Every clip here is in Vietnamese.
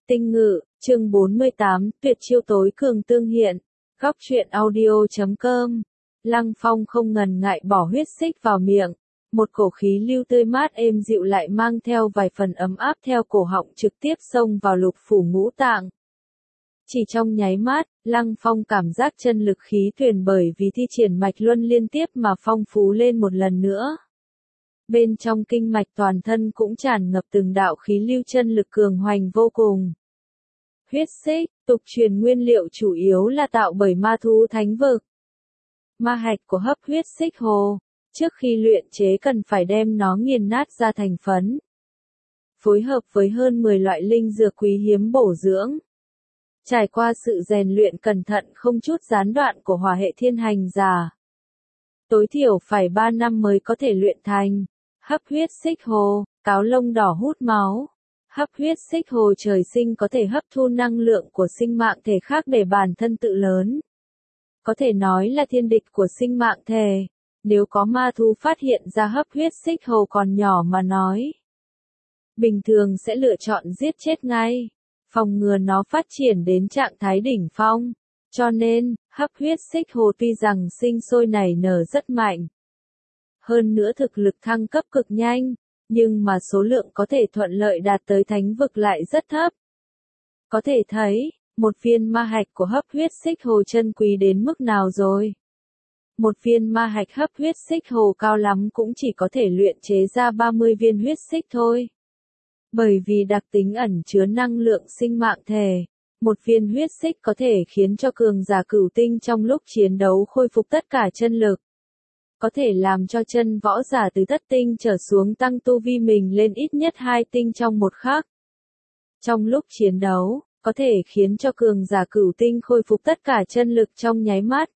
Tinh Ngự, chương 48, tuyệt chiêu tối cường tương hiện. Góc truyện audio.com. Lăng Phong không ngần ngại bỏ huyết xích vào miệng. Một cổ khí lưu tươi mát êm dịu lại mang theo vài phần ấm áp theo cổ họng trực tiếp xông vào lục phủ ngũ tạng. Chỉ trong nháy mắt, Lăng Phong cảm giác chân lực khí thuyền bởi vì thi triển mạch luân liên tiếp mà phong phú lên một lần nữa. Bên trong kinh mạch toàn thân cũng tràn ngập từng đạo khí lưu chân lực cường hoành vô cùng. Huyết xích, tục truyền nguyên liệu chủ yếu là tạo bởi ma thú thánh vực. Ma hạch của hấp huyết xích hồ, trước khi luyện chế cần phải đem nó nghiền nát ra thành phấn. Phối hợp với hơn 10 loại linh dược quý hiếm bổ dưỡng. Trải qua sự rèn luyện cẩn thận không chút gián đoạn của hỏa hệ thiên hành giả. Tối thiểu phải 3 năm mới có thể luyện thành. Hấp huyết xích hồ, cáo lông đỏ hút máu. Hấp huyết xích hồ trời sinh có thể hấp thu năng lượng của sinh mạng thể khác để bản thân tự lớn. Có thể nói là thiên địch của sinh mạng thể. Nếu có ma thú phát hiện ra hấp huyết xích hồ còn nhỏ mà nói, bình thường sẽ lựa chọn giết chết ngay, phòng ngừa nó phát triển đến trạng thái đỉnh phong. Cho nên, hấp huyết xích hồ tuy rằng sinh sôi nảy nở rất mạnh, hơn nữa thực lực thăng cấp cực nhanh, nhưng mà số lượng có thể thuận lợi đạt tới thánh vực lại rất thấp. Có thể thấy, một viên ma hạch của hấp huyết xích hồ chân quý đến mức nào rồi. Một viên ma hạch hấp huyết xích hồ cao lắm cũng chỉ có thể luyện chế ra 30 viên huyết xích thôi. Bởi vì đặc tính ẩn chứa năng lượng sinh mạng thể, một viên huyết xích có thể khiến cho cường giả cửu tinh trong lúc chiến đấu khôi phục tất cả chân lực. Có thể làm cho chân võ giả từ thất tinh trở xuống tăng tu vi mình lên ít nhất 2 tinh trong một khắc. Trong lúc chiến đấu, có thể khiến cho cường giả cửu tinh khôi phục tất cả chân lực trong nháy mắt.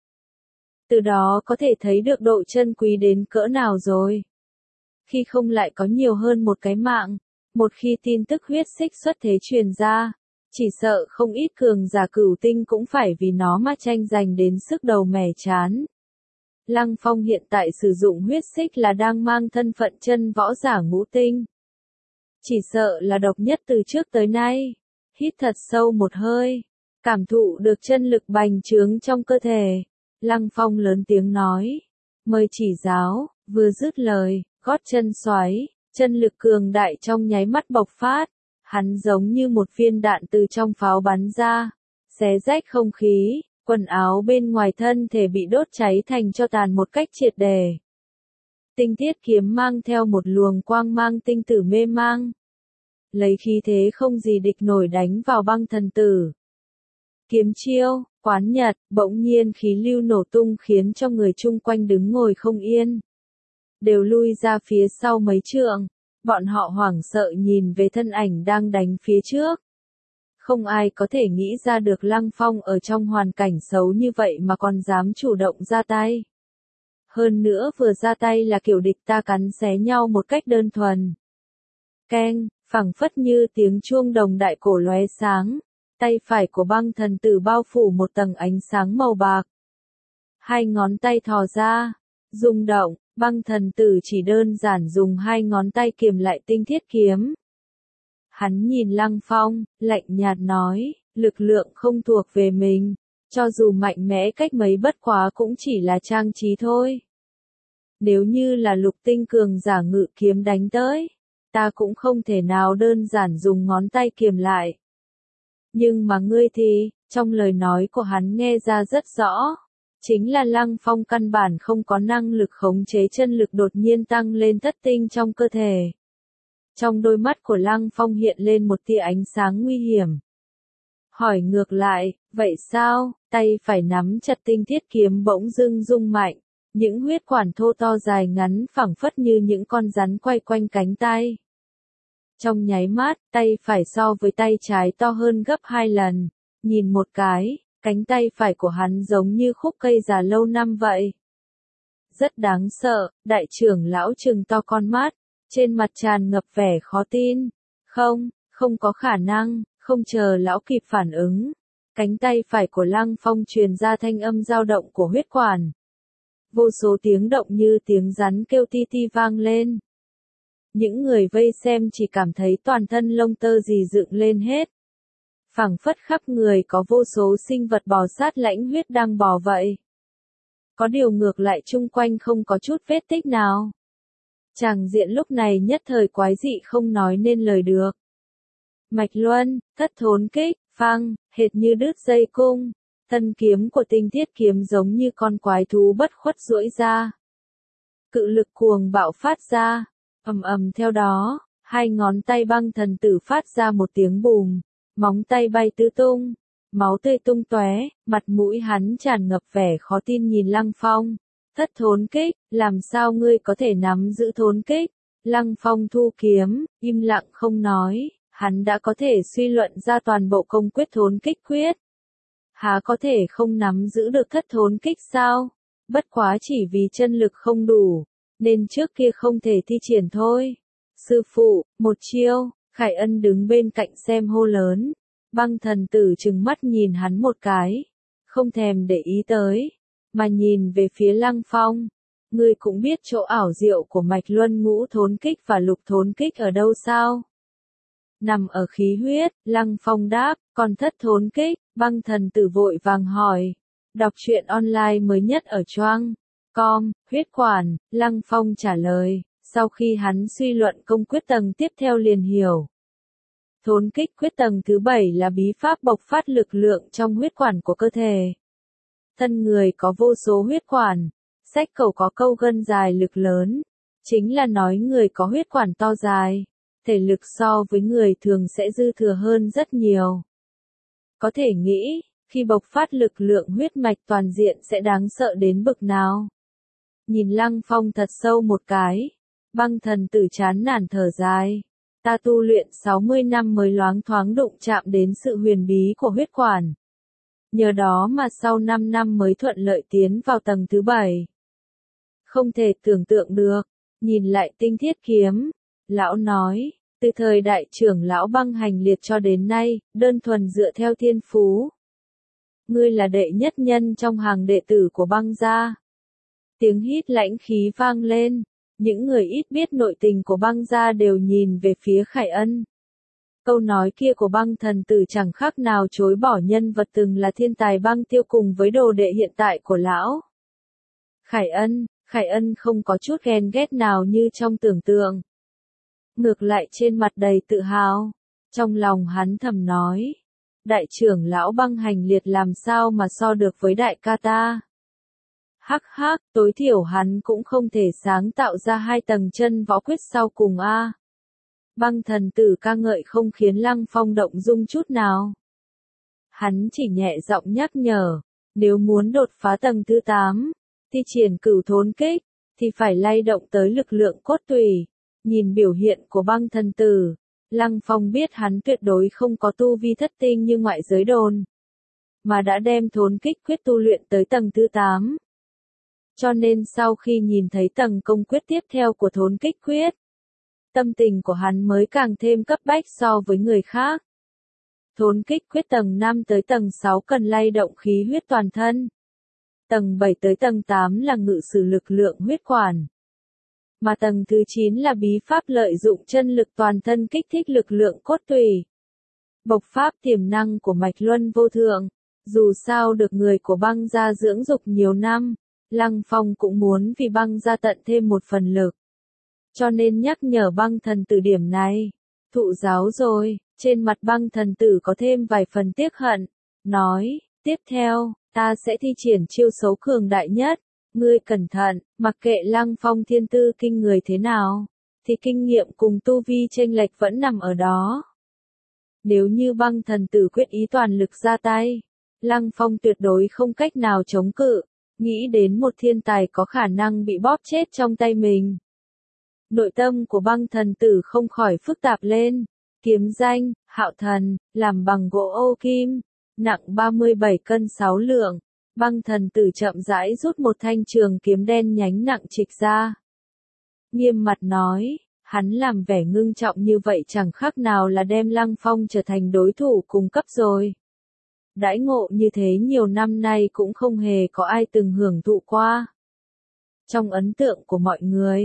Từ đó có thể thấy được độ chân quý đến cỡ nào rồi. Khi không lại có nhiều hơn một cái mạng, một khi tin tức huyết xích xuất thế truyền ra, chỉ sợ không ít cường giả cửu tinh cũng phải vì nó mà tranh giành đến sức đầu mẻ chán. Lăng Phong hiện tại sử dụng huyết xích là đang mang thân phận chân võ giả ngũ tinh. Chỉ sợ là độc nhất từ trước tới nay. Hít thật sâu một hơi, cảm thụ được chân lực bành trướng trong cơ thể. Lăng Phong lớn tiếng nói, mời chỉ giáo, vừa dứt lời, gót chân xoáy, chân lực cường đại trong nháy mắt bộc phát. Hắn giống như một viên đạn từ trong pháo bắn ra, xé rách không khí. Quần áo bên ngoài thân thể bị đốt cháy thành tro tàn một cách triệt để. Tinh thiết kiếm mang theo một luồng quang mang tinh tử mê mang. Lấy khí thế không gì địch nổi đánh vào băng thần tử. Kiếm chiêu, quán nhật, bỗng nhiên khí lưu nổ tung khiến cho người chung quanh đứng ngồi không yên. Đều lui ra phía sau mấy trượng, bọn họ hoảng sợ nhìn về thân ảnh đang đánh phía trước. Không ai có thể nghĩ ra được Lăng Phong ở trong hoàn cảnh xấu như vậy mà còn dám chủ động ra tay. Hơn nữa vừa ra tay là kiểu địch ta cắn xé nhau một cách đơn thuần. Keng, phảng phất như tiếng chuông đồng đại cổ lóe sáng, tay phải của băng thần tử bao phủ một tầng ánh sáng màu bạc. Hai ngón tay thò ra, rung động, băng thần tử chỉ đơn giản dùng hai ngón tay kiềm lại tinh thiết kiếm. Hắn nhìn Lăng Phong, lạnh nhạt nói, lực lượng không thuộc về mình, cho dù mạnh mẽ cách mấy bất quá cũng chỉ là trang trí thôi. Nếu như là lục tinh cường giả ngự kiếm đánh tới, ta cũng không thể nào đơn giản dùng ngón tay kiềm lại. Nhưng mà ngươi thì, trong lời nói của hắn nghe ra rất rõ, chính là Lăng Phong căn bản không có năng lực khống chế chân lực đột nhiên tăng lên thất tinh trong cơ thể. Trong đôi mắt của Lăng Phong hiện lên một tia ánh sáng nguy hiểm. Hỏi ngược lại, vậy sao? Tay phải nắm chặt tinh thiết kiếm bỗng dưng rung mạnh, những huyết quản thô to dài ngắn phẳng phất như những con rắn quay quanh cánh tay. Trong nháy mắt, tay phải so với tay trái to hơn gấp 2 lần, nhìn một cái, cánh tay phải của hắn giống như khúc cây già lâu năm vậy. Rất đáng sợ, đại trưởng lão trừng to con mắt. Trên mặt tràn ngập vẻ khó tin. Không có khả năng, không chờ lão kịp phản ứng. Cánh tay phải của Lăng Phong truyền ra thanh âm dao động của huyết quản. Vô số tiếng động như tiếng rắn kêu ti ti vang lên. Những người vây xem chỉ cảm thấy toàn thân lông tơ rì dựng lên hết. phảng phất khắp người có vô số sinh vật bò sát lãnh huyết đang bò vậy. Có điều ngược lại chung quanh không có chút vết tích nào. Tràng diện lúc này nhất thời quái dị không nói nên lời được. Mạch luân, thất thốn kích, phăng, hệt như đứt dây cung. Thân kiếm của tinh thiết kiếm giống như con quái thú bất khuất duỗi ra. Cự lực cuồng bạo phát ra. Ầm ầm theo đó, hai ngón tay băng thần tử phát ra một tiếng bùm. Móng tay bay tứ tung. Máu tươi tung tóe, mặt mũi hắn tràn ngập vẻ khó tin nhìn Lăng Phong. Thất thốn kích, làm sao ngươi có thể nắm giữ thốn kích? Lăng Phong thu kiếm, im lặng không nói, hắn đã có thể suy luận ra toàn bộ công quyết thốn kích quyết. Há có thể không nắm giữ được thất thốn kích sao? Bất quá chỉ vì chân lực không đủ, nên trước kia không thể thi triển thôi. Sư phụ, một chiêu, Khải Ân đứng bên cạnh xem hô lớn. Băng thần tử trừng mắt nhìn hắn một cái, không thèm để ý tới, mà nhìn về phía Lăng Phong. Ngươi cũng biết chỗ ảo diệu của mạch luân ngũ thốn kích và lục thốn kích ở đâu sao? Nằm ở khí huyết, Lăng Phong đáp, còn thất thốn kích, băng thần tử vội vàng hỏi. Đọc truyện online mới nhất ở Choang.com, huyết quản, Lăng Phong trả lời, sau khi hắn suy luận công quyết tầng tiếp theo liền hiểu. Thốn kích quyết tầng thứ 7 là bí pháp bộc phát lực lượng trong huyết quản của cơ thể. Thân người có vô số huyết quản, sách cẩu có câu gân dài lực lớn, chính là nói người có huyết quản to dài, thể lực so với người thường sẽ dư thừa hơn rất nhiều. Có thể nghĩ, khi bộc phát lực lượng huyết mạch toàn diện sẽ đáng sợ đến bực nào. Nhìn Lăng Phong thật sâu một cái, băng thần tử chán nản thở dài. Ta tu luyện 60 năm mới loáng thoáng đụng chạm đến sự huyền bí của huyết quản. Nhờ đó mà sau 5 năm mới thuận lợi tiến vào tầng thứ 7. Không thể tưởng tượng được, nhìn lại tinh thiết kiếm. Lão nói, từ thời đại trưởng lão băng hành liệt cho đến nay, đơn thuần dựa theo thiên phú. Ngươi là đệ nhất nhân trong hàng đệ tử của băng gia. Tiếng hít lãnh khí vang lên. Những người ít biết nội tình của băng gia đều nhìn về phía Khải Ân. Câu nói kia của băng thần tử chẳng khác nào chối bỏ nhân vật từng là thiên tài băng tiêu cùng với đồ đệ hiện tại của lão. Khải Ân không có chút ghen ghét nào như trong tưởng tượng. Ngược lại trên mặt đầy tự hào. Trong lòng hắn thầm nói. Đại trưởng lão băng hành liệt làm sao mà so được với đại ca ta. Hắc hắc, tối thiểu hắn cũng không thể sáng tạo ra 2 tầng chân võ quyết sau cùng a. Băng thần tử ca ngợi không khiến Lăng Phong động dung chút nào. Hắn chỉ nhẹ giọng nhắc nhở, nếu muốn đột phá tầng thứ 8, thi triển cửu thốn kích, thì phải lay động tới lực lượng cốt tủy. Nhìn biểu hiện của băng thần tử, Lăng Phong biết hắn tuyệt đối không có tu vi thất tinh như ngoại giới đồn, mà đã đem thốn kích quyết tu luyện tới tầng thứ 8. Cho nên sau khi nhìn thấy tầng công quyết tiếp theo của thốn kích quyết, tâm tình của hắn mới càng thêm cấp bách so với người khác. Thốn kích quyết tầng 5 tới tầng 6 cần lay động khí huyết toàn thân. Tầng 7 tới tầng 8 là ngự sử lực lượng huyết quản. Mà tầng thứ 9 là bí pháp lợi dụng chân lực toàn thân kích thích lực lượng cốt tủy. Bộc pháp tiềm năng của mạch luân vô thượng. Dù sao được người của băng gia dưỡng dục nhiều năm, Lăng Phong cũng muốn vì băng gia tận thêm một phần lực. Cho nên nhắc nhở băng thần tử điểm này. Thụ giáo rồi, trên mặt băng thần tử có thêm vài phần tiếc hận. Nói, tiếp theo, ta sẽ thi triển chiêu xấu cường đại nhất. Ngươi cẩn thận, mặc kệ Lăng Phong thiên tư kinh người thế nào, thì kinh nghiệm cùng tu vi chênh lệch vẫn nằm ở đó. Nếu như băng thần tử quyết ý toàn lực ra tay, Lăng Phong tuyệt đối không cách nào chống cự. Nghĩ đến một thiên tài có khả năng bị bóp chết trong tay mình. Nội tâm của băng thần tử không khỏi phức tạp lên. Kiếm danh, Hạo Thần, làm bằng gỗ ô kim, nặng 37 cân 6 lượng. Băng thần tử chậm rãi rút một thanh trường kiếm đen nhánh nặng trịch ra. Nghiêm mặt nói, hắn làm vẻ ngưng trọng như vậy chẳng khác nào là đem Lăng Phong trở thành đối thủ cùng cấp rồi. Đãi ngộ như thế nhiều năm nay cũng không hề có ai từng hưởng thụ qua. Trong ấn tượng của mọi người,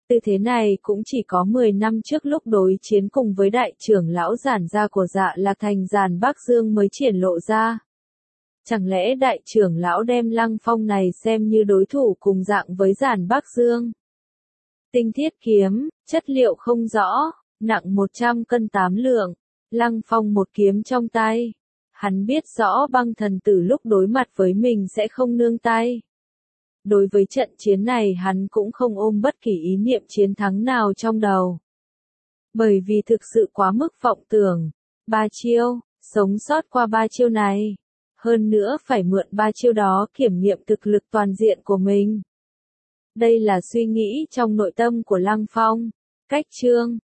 Tư thế này cũng chỉ có 10 năm trước lúc đối chiến cùng với đại trưởng lão Giản gia của Dạ Lạc Thành Giản Bắc Dương mới triển lộ ra. Chẳng lẽ đại trưởng lão đem Lăng Phong này xem như đối thủ cùng dạng với Giản Bắc Dương? Tinh thiết kiếm, chất liệu không rõ, nặng 100 cân 8 lượng. Lăng Phong một kiếm trong tay. Hắn biết rõ băng thần tử lúc đối mặt với mình sẽ không nương tay. Đối với trận chiến này hắn cũng không ôm bất kỳ ý niệm chiến thắng nào trong đầu. Bởi vì thực sự quá mức vọng tưởng. 3 chiêu, sống sót qua 3 chiêu này. Hơn nữa phải mượn 3 chiêu đó kiểm nghiệm thực lực toàn diện của mình. Đây là suy nghĩ trong nội tâm của Lăng Phong. Cách chương